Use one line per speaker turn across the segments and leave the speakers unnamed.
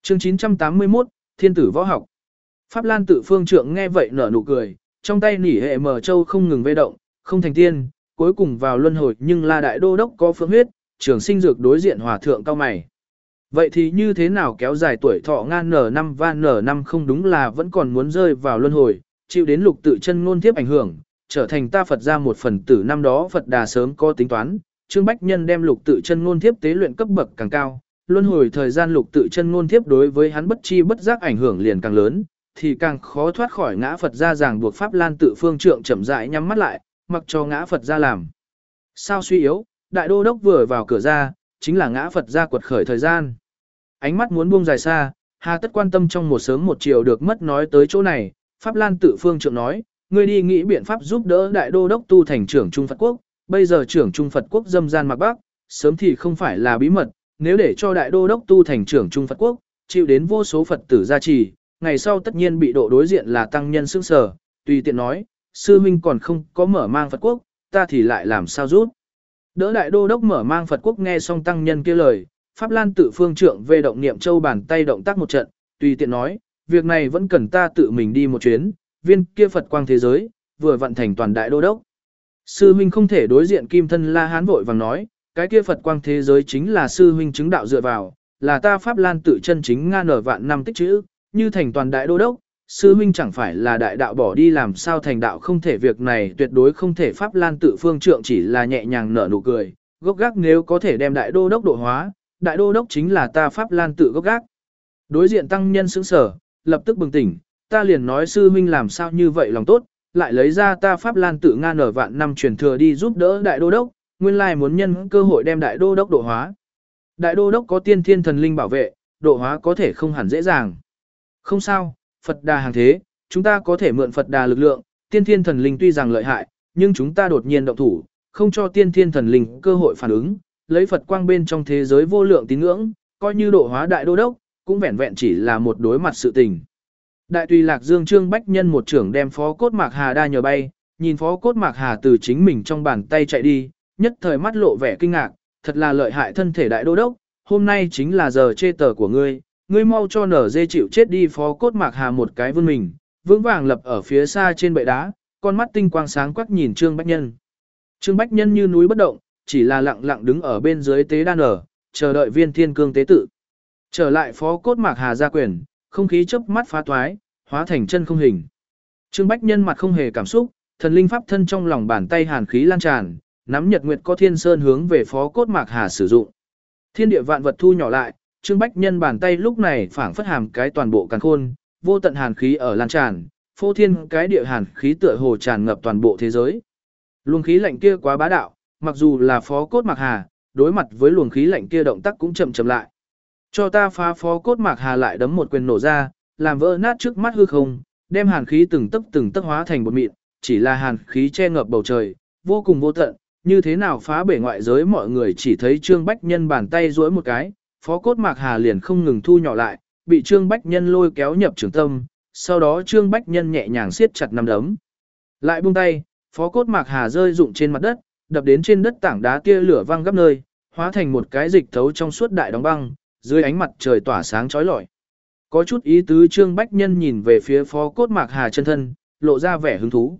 Chương 981, Thiên tử võ học. Pháp Lan Tự Phương Trượng nghe vậy nở nụ cười, trong tay nỉ hệ mở châu không ngừng vây động, không thành tiên, cuối cùng vào luân hồi, nhưng La Đại Đô đốc có phương huyết, trường sinh dược đối diện hòa thượng cao mày. Vậy thì như thế nào kéo dài tuổi thọ ngan N5 và N5 không đúng là vẫn còn muốn rơi vào luân hồi, chịu đến lục tự chân ngôn thiếp ảnh hưởng, trở thành ta Phật ra một phần tử. Năm đó Phật Đà sớm có tính toán, Trương Bách Nhân đem lục tự chân ngôn thiếp tế luyện cấp bậc càng cao, luân hồi thời gian lục tự chân ngôn thiếp đối với hắn bất chi bất giác ảnh hưởng liền càng lớn, thì càng khó thoát khỏi ngã Phật ra ràng buộc. Pháp Lan Tự Phương Trượng chậm rãi nhắm mắt lại, mặc cho ngã Phật ra làm. Sao suy yếu, Đại Đô đốc vừa vào cửa ra, chính là ngã Phật ra quật khởi thời gian. Ánh mắt muốn buông dài xa, hà tất quan tâm trong một sớm một chiều được mất. Nói tới chỗ này, Pháp Lan Tự Phương Trượng nói, ngươi đi nghĩ biện pháp giúp đỡ Đại Đô đốc tu thành trưởng Trung Phật Quốc, bây giờ trưởng Trung Phật Quốc dâm gian mạc bắc, sớm thì không phải là bí mật, nếu để cho Đại Đô đốc tu thành trưởng Trung Phật Quốc, chịu đến vô số Phật tử gia trì, ngày sau tất nhiên bị độ đối diện là tăng nhân sững sờ, tùy tiện nói, sư huynh còn không có mở mang Phật Quốc, ta thì lại làm sao giúp đỡ Đại Đô đốc mở mang Phật Quốc. Nghe xong tăng nhân kia lời, Pháp Lan Tự Phương Trượng về động niệm châu bàn tay động tác một trận, tùy tiện nói, việc này vẫn cần ta tự mình đi một chuyến, viên kia Phật quang thế giới, vừa vận thành toàn Đại Đô đốc. Sư huynh không thể đối diện. Kim Thân La Hán vội vàng nói, cái kia Phật quang thế giới chính là sư huynh chứng đạo dựa vào, là ta Pháp Lan Tự chân chính ngan ở vạn năm tích trữ, như thành toàn Đại Đô đốc, sư huynh chẳng phải là đại đạo bỏ đi làm sao thành đạo, không thể, việc này tuyệt đối không thể. Pháp Lan Tự Phương Trượng chỉ là nhẹ nhàng nở nụ cười, gốc gác nếu có thể đem Đại Đô đốc độ hóa, Đại Đô đốc chính là ta Pháp Lan Tự gốc gác. Đối diện tăng nhân sững sờ, lập tức bừng tỉnh, ta liền nói sư huynh làm sao như vậy lòng tốt, lại lấy ra ta Pháp Lan Tự ngan ở vạn năm truyền thừa đi giúp đỡ Đại Đô đốc, nguyên lai muốn nhân cơ hội đem Đại Đô đốc độ hóa. Đại Đô đốc có tiên thiên thần linh bảo vệ, độ hóa có thể không hẳn dễ dàng. Không sao, Phật Đà hàng thế, chúng ta có thể mượn Phật Đà lực lượng, tiên thiên thần linh tuy rằng lợi hại, nhưng chúng ta đột nhiên động thủ, không cho tiên thiên thần linh cơ hội phản ứng, lấy Phật quang bên trong thế giới vô lượng tín ngưỡng, coi như độ hóa Đại Đô đốc, cũng vẹn vẹn chỉ là một đối mặt sự tình. Đại Tùy Lạc Dương Trương Bách Nhân một trưởng đem Phó Cốt Mạc Hà đa nhờ bay, nhìn Phó Cốt Mạc Hà từ chính mình trong bàn tay chạy đi, nhất thời mắt lộ vẻ kinh ngạc, thật là lợi hại thân thể Đại Đô đốc, hôm nay chính là giờ chê tờ của ngươi, ngươi mau cho nở dê chịu chết đi. Phó Cốt Mạc Hà một cái vươn mình, vững vàng lập ở phía xa trên bệ đá, con mắt tinh quang sáng quắc nhìn Trương Bách Nhân. Trương Bách Nhân như núi bất động, chỉ là lặng lặng đứng ở bên dưới tế đan ở, chờ đợi viên thiên cương tế tự. Trở lại Phó Cốt Mạc Hà ra quyền, không khí chớp mắt phá toái, hóa thành chân không hình. Trương Bách Nhân mặt không hề cảm xúc, thần linh pháp thân trong lòng bàn tay hàn khí lan tràn, nắm nhật nguyệt có thiên sơn hướng về Phó Cốt Mạc Hà sử dụng. Thiên địa vạn vật thu nhỏ lại, Trương Bách Nhân bàn tay lúc này phảng phất hàm cái toàn bộ càn khôn, vô tận hàn khí ở lan tràn, phô thiên cái địa hàn khí tựa hồ tràn ngập toàn bộ thế giới. Luồng khí lạnh kia quá bá đạo, mặc dù là Phó Cốt Mạc Hà, đối mặt với luồng khí lạnh kia động tác cũng chậm chậm lại. Cho ta phá. Phó Cốt Mạc Hà lại đấm một quyền nổ ra, làm vỡ nát trước mắt hư không, đem hàn khí từng tấc hóa thành bột mịn, chỉ là hàn khí che ngập bầu trời, vô cùng vô tận, như thế nào phá bể ngoại giới. Mọi người chỉ thấy Trương Bách Nhân bàn tay duỗi một cái, Phó Cốt Mạc Hà liền không ngừng thu nhỏ lại, bị Trương Bách Nhân lôi kéo nhập trường tâm, sau đó Trương Bách Nhân nhẹ nhàng siết chặt nắm đấm. Lại buông tay, Phó Cốt Mạc Hà rơi rụng trên mặt đất, đập đến trên đất tảng đá tia lửa văng gấp nơi, hóa thành một cái dịch thấu trong suốt đại đóng băng, dưới ánh mặt trời tỏa sáng chói lọi. Có chút ý tứ. Trương Bách Nhân nhìn về phía Phó Cốt Mạc Hà chân thân, lộ ra vẻ hứng thú.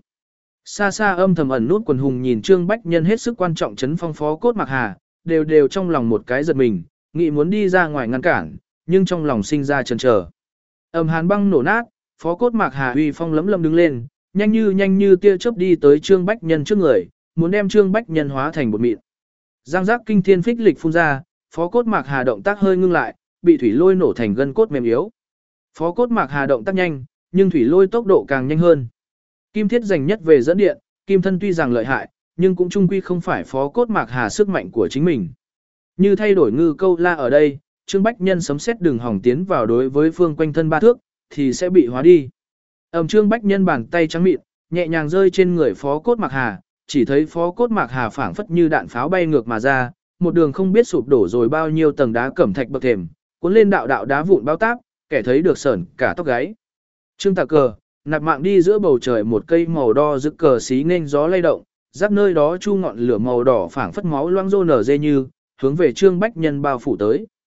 Xa xa âm thầm ẩn nút quần hùng nhìn Trương Bách Nhân hết sức quan trọng chấn phong Phó Cốt Mạc Hà, đều trong lòng một cái giật mình, nghĩ muốn đi ra ngoài ngăn cản, nhưng trong lòng sinh ra chần chờ. Hàn băng nổ nát, Phó Cốt Mạc Hà uy phong lấm lấm đứng lên, nhanh như tia chớp đi tới Trương Bách Nhân trước người, muốn đem Trương Bách Nhân hóa thành bột mịn. Giang giác kinh thiên phích lịch phun ra, Phó Cốt Mạc Hà động tác hơi ngưng lại, bị thủy lôi nổ thành gân cốt mềm yếu. Phó Cốt Mạc Hà động tác nhanh, nhưng thủy lôi tốc độ càng nhanh hơn. Kim Thiết giành nhất về dẫn điện, Kim Thân tuy rằng lợi hại, nhưng cũng chung quy không phải Phó Cốt Mạc Hà sức mạnh của chính mình. Như thay đổi ngư câu la ở đây, Trương Bách Nhân sấm sét đường hỏng tiến vào đối với phương quanh thân 3 thước, thì sẽ bị hóa đi. Trương Bách Nhân bàn tay trắng mịn, nhẹ nhàng rơi trên người Phó Cốt Mạc Hà, chỉ thấy Phó Cốt Mạc Hà phảng phất như đạn pháo bay ngược mà ra, một đường không biết sụp đổ rồi bao nhiêu tầng đá cẩm thạch bậc thềm, cuốn lên đạo đạo đá vụn bao táp, kẻ thấy được sởn cả tóc gáy. Trương Tà Cờ, nạp mạng đi giữa bầu trời, một cây màu đo rực cờ xí nên gió lay động, giáp nơi đó chu ngọn lửa màu đỏ phảng phất máu loang rô nở dê như, hướng về Trương Bách Nhân bao phủ tới.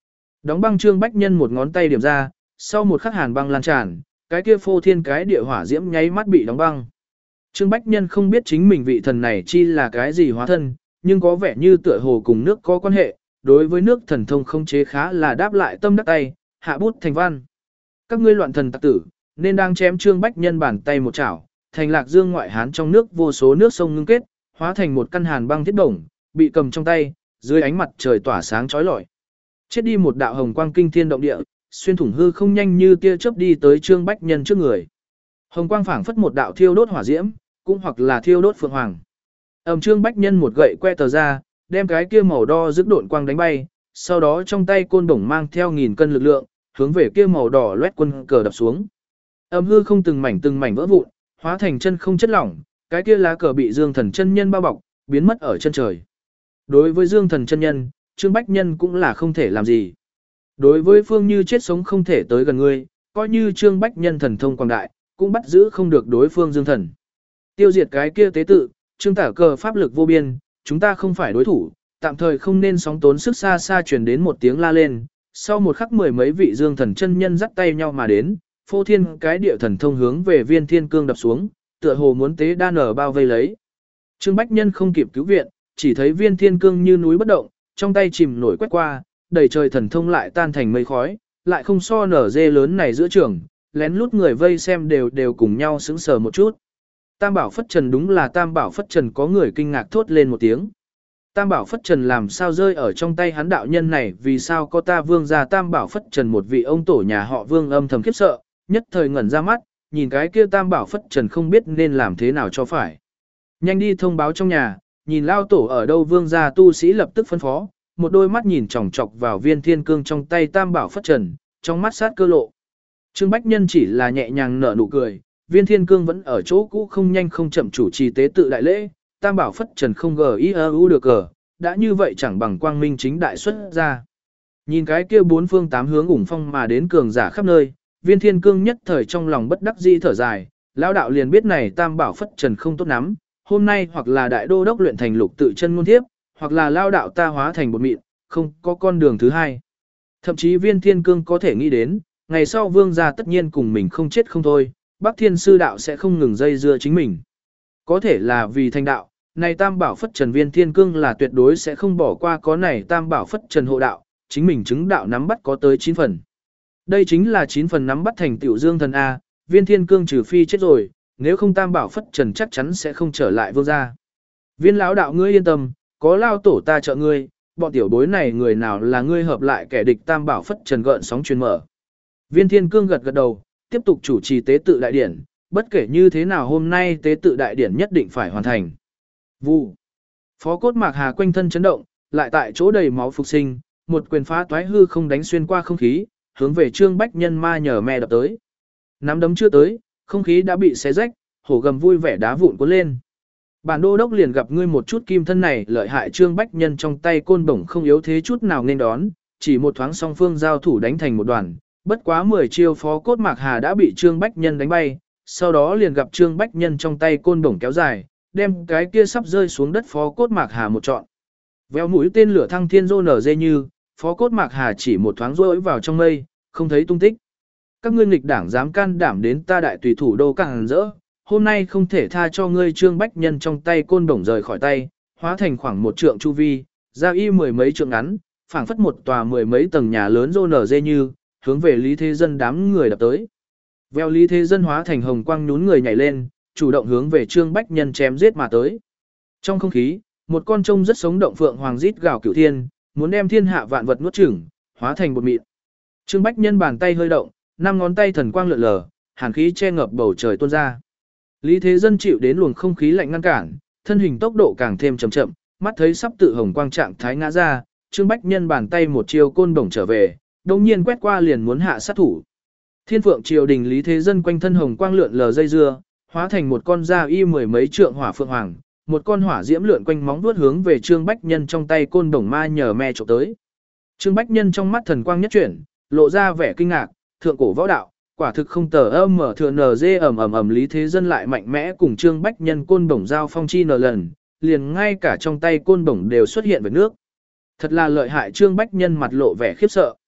Đóng băng Trương Bách Nhân một ngón tay điểm ra, sau một khắc hàn băng lan tràn, cái kia phô thiên cái địa hỏa diễm nháy mắt bị đóng băng. Trương Bách Nhân không biết chính mình vị thần này chi là cái gì hóa thân, nhưng có vẻ như tựa hồ cùng nước có quan hệ, đối với nước thần thông không chế khá là đáp lại tâm đắc tay, hạ bút thành văn. Các ngươi loạn thần tặc tử, nên đang chém Trương Bách Nhân bàn tay một chảo, thành Lạc Dương ngoại hán trong nước vô số nước sông ngưng kết, hóa thành một căn hàn băng thiết bổng, bị cầm trong tay, dưới ánh mặt trời tỏa sáng chói lọi. Chết đi một đạo hồng quang kinh thiên động địa, xuyên thủng hư không nhanh như tia chớp đi tới Trương Bách Nhân trước người. Hồng quang phảng phất một đạo thiêu đốt hỏa diễm, cũng hoặc là thiêu đốt phượng hoàng. Trương Bách Nhân một gậy que tờ ra, đem cái kia màu đo rực độn quang đánh bay, sau đó trong tay côn đồng mang theo 1000 cân lực lượng, hướng về kia màu đỏ loét quân cờ đập xuống. Hư không từng mảnh vỡ vụn, hóa thành chân không chất lỏng, cái kia lá cờ bị Dương Thần chân nhân bao bọc, biến mất ở chân trời. Đối với Dương Thần chân nhân, Trương Bách Nhân cũng là không thể làm gì. Đối với phương như chết sống không thể tới gần ngươi, coi như Trương Bách Nhân thần thông quang đại, cũng bắt giữ không được đối phương Dương Thần. Tiêu diệt cái kia tế tự, Trương Tả cờ pháp lực vô biên, chúng ta không phải đối thủ, tạm thời không nên sóng tốn sức xa xa truyền đến một tiếng la lên. Sau một khắc mười mấy vị Dương Thần chân nhân dắt tay nhau mà đến, phô thiên cái địa thần thông hướng về Viên Thiên Cương đập xuống, tựa hồ muốn tế đa nở bao vây lấy. Trương Bách Nhân không kịp cứu viện, chỉ thấy Viên Thiên Cương như núi bất động, trong tay chìm nổi quét qua, đầy trời thần thông lại tan thành mây khói, lại không so nở dê lớn này giữa trường, lén lút người vây xem đều cùng nhau sững sờ một chút. Tam Bảo Phất Trần, đúng là Tam Bảo Phất Trần, có người kinh ngạc thốt lên một tiếng. Tam Bảo Phất Trần làm sao rơi ở trong tay hắn đạo nhân này, vì sao có ta Vương gia Tam Bảo Phất Trần, một vị ông tổ nhà họ Vương âm thầm khiếp sợ, nhất thời ngẩn ra mắt, nhìn cái kia Tam Bảo Phất Trần không biết nên làm thế nào cho phải. Nhanh đi thông báo trong nhà, nhìn lao tổ ở đâu. Vương gia tu sĩ lập tức phân phó, một đôi mắt nhìn chòng chọc vào Viên Thiên Cương trong tay Tam Bảo Phất Trần, trong mắt sát cơ lộ. Trương Bách Nhân chỉ là nhẹ nhàng nở nụ cười, Viên Thiên Cương vẫn ở chỗ cũ không nhanh không chậm chủ trì tế tự đại lễ, Tam Bảo Phất Trần không giu được cờ, đã như vậy chẳng bằng quang minh chính đại xuất ra. Nhìn cái kia bốn phương tám hướng ủng phong mà đến cường giả khắp nơi, Viên Thiên Cương nhất thời trong lòng bất đắc dĩ thở dài, lão đạo liền biết này Tam Bảo Phất Trần không tốt lắm, hôm nay hoặc là đại đô đốc luyện thành lục tự chân ngôn thiếp, hoặc là lao đạo ta hóa thành bột mịn, không có con đường thứ hai. Thậm chí Viên Thiên Cương có thể nghĩ đến, ngày sau Vương gia tất nhiên cùng mình không chết không thôi, Bắc Thiên sư đạo sẽ không ngừng dây dưa chính mình. Có thể là vì thành đạo, này Tam Bảo Phất Trần, Viên Thiên Cương là tuyệt đối sẽ không bỏ qua có này Tam Bảo Phất Trần hộ đạo, chính mình chứng đạo nắm bắt có tới 9 phần. Đây chính là 9 phần nắm bắt thành tiểu Dương Thần A, Viên Thiên Cương trừ phi chết rồi, nếu không Tam Bảo Phất Trần chắc chắn sẽ không trở lại Vương gia. Viên lão đạo ngươi yên tâm, có lao tổ ta trợ ngươi, bọn tiểu bối này người nào là ngươi hợp lại kẻ địch. Tam Bảo Phất Trần gợn sóng truyền mở. Viên Thiên Cương gật gật đầu, tiếp tục chủ trì tế tự đại điển, bất kể như thế nào hôm nay tế tự đại điển nhất định phải hoàn thành. Vụ. Phó cốt Mạc Hà quanh thân chấn động, lại tại chỗ đầy máu phục sinh, một quyền phá toái hư không đánh xuyên qua không khí, hướng về Trương Bách Nhân ma nhờ me đập tới. Nắm đấm chưa tới, không khí đã bị xé rách, hổ gầm vui vẻ đá vụn cuốn lên. Bản đô đốc liền gặp ngươi một chút kim thân này lợi hại. Trương Bách Nhân trong tay côn bổng không yếu thế chút nào nên đón, chỉ một thoáng song phương giao thủ đánh thành một đoàn, bất quá 10 chiêu phó cốt Mạc Hà đã bị Trương Bách Nhân đánh bay, sau đó liền gặp Trương Bách Nhân trong tay côn bổng kéo dài, đem cái kia sắp rơi xuống đất phó cốt Mạc Hà một trọn. Véo mũi tên lửa thăng thiên rô nở dê như, phó cốt Mạc Hà chỉ một thoáng rối vào trong mây, không thấy tung tích. Các ngươi nghịch đảng dám can đảm đến ta đại tùy thủ đô càng rỡ, hôm nay không thể tha cho ngươi. Trương Bách Nhân trong tay côn bổng rời khỏi tay, hóa thành khoảng một trượng chu vi, ra y mười mấy trượng ngắn, phảng phất một tòa mười mấy tầng nhà lớn rô nở dê như, hướng về Lý Thế Dân đám người đập tới. Vèo, Lý Thế Dân hóa thành hồng quang nhún người nhảy lên, chủ động hướng về Trương Bách Nhân chém giết mà tới. Trong không khí, một con trông rất sống động phượng hoàng rít gào cửu thiên, muốn đem thiên hạ vạn vật nuốt chửng, hóa thành bột mịn. Trương Bách Nhân bàn tay hơi động, 5 ngón tay thần quang lượn lờ, hàn khí che ngập bầu trời tuôn ra. Lý Thế Dân chịu đến luồng không khí lạnh ngăn cản, thân hình tốc độ càng thêm chậm chậm, mắt thấy sắp tự hồng quang trạng thái ngã ra, Trương Bách Nhân bàn tay một chiêu côn bổng trở về, đồng nhiên quét qua liền muốn hạ sát thủ. Thiên Phượng triều đình Lý Thế Dân quanh thân hồng quang lượn lờ dây dưa, hóa thành một con da y mười mấy trượng hỏa phượng hoàng, một con hỏa diễm lượn quanh móng vuốt hướng về Trương Bách Nhân trong tay côn bổng ma nhờ me chụp tới. Trương Bách Nhân trong mắt thần quang nhất chuyển, lộ ra vẻ kinh ngạc, thượng cổ võ đạo, quả thực không tờ âm mở thừa nờ dê ầm. Lý Thế Dân lại mạnh mẽ cùng Trương Bách Nhân côn bổng giao phong chi nờ lần, liền ngay cả trong tay côn bổng đều xuất hiện vệt nước. Thật là lợi hại. Trương Bách Nhân mặt lộ vẻ khiếp sợ.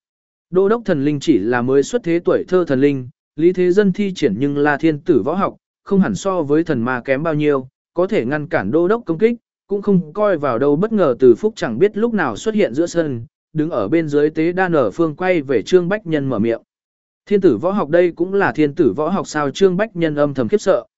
Đô đốc thần linh chỉ là mới xuất thế tuổi thơ thần linh, Lý Thế Dân thi triển nhưng là thiên tử võ học, không hẳn so với thần ma kém bao nhiêu, có thể ngăn cản đô đốc công kích, cũng không coi vào đâu. Bất ngờ Từ Phúc chẳng biết lúc nào xuất hiện giữa sân, đứng ở bên dưới tế đan ở phương quay về Trương Bách Nhân mở miệng. Thiên tử võ học đây cũng là thiên tử võ học sao? Trương Bách Nhân âm thầm khiếp sợ.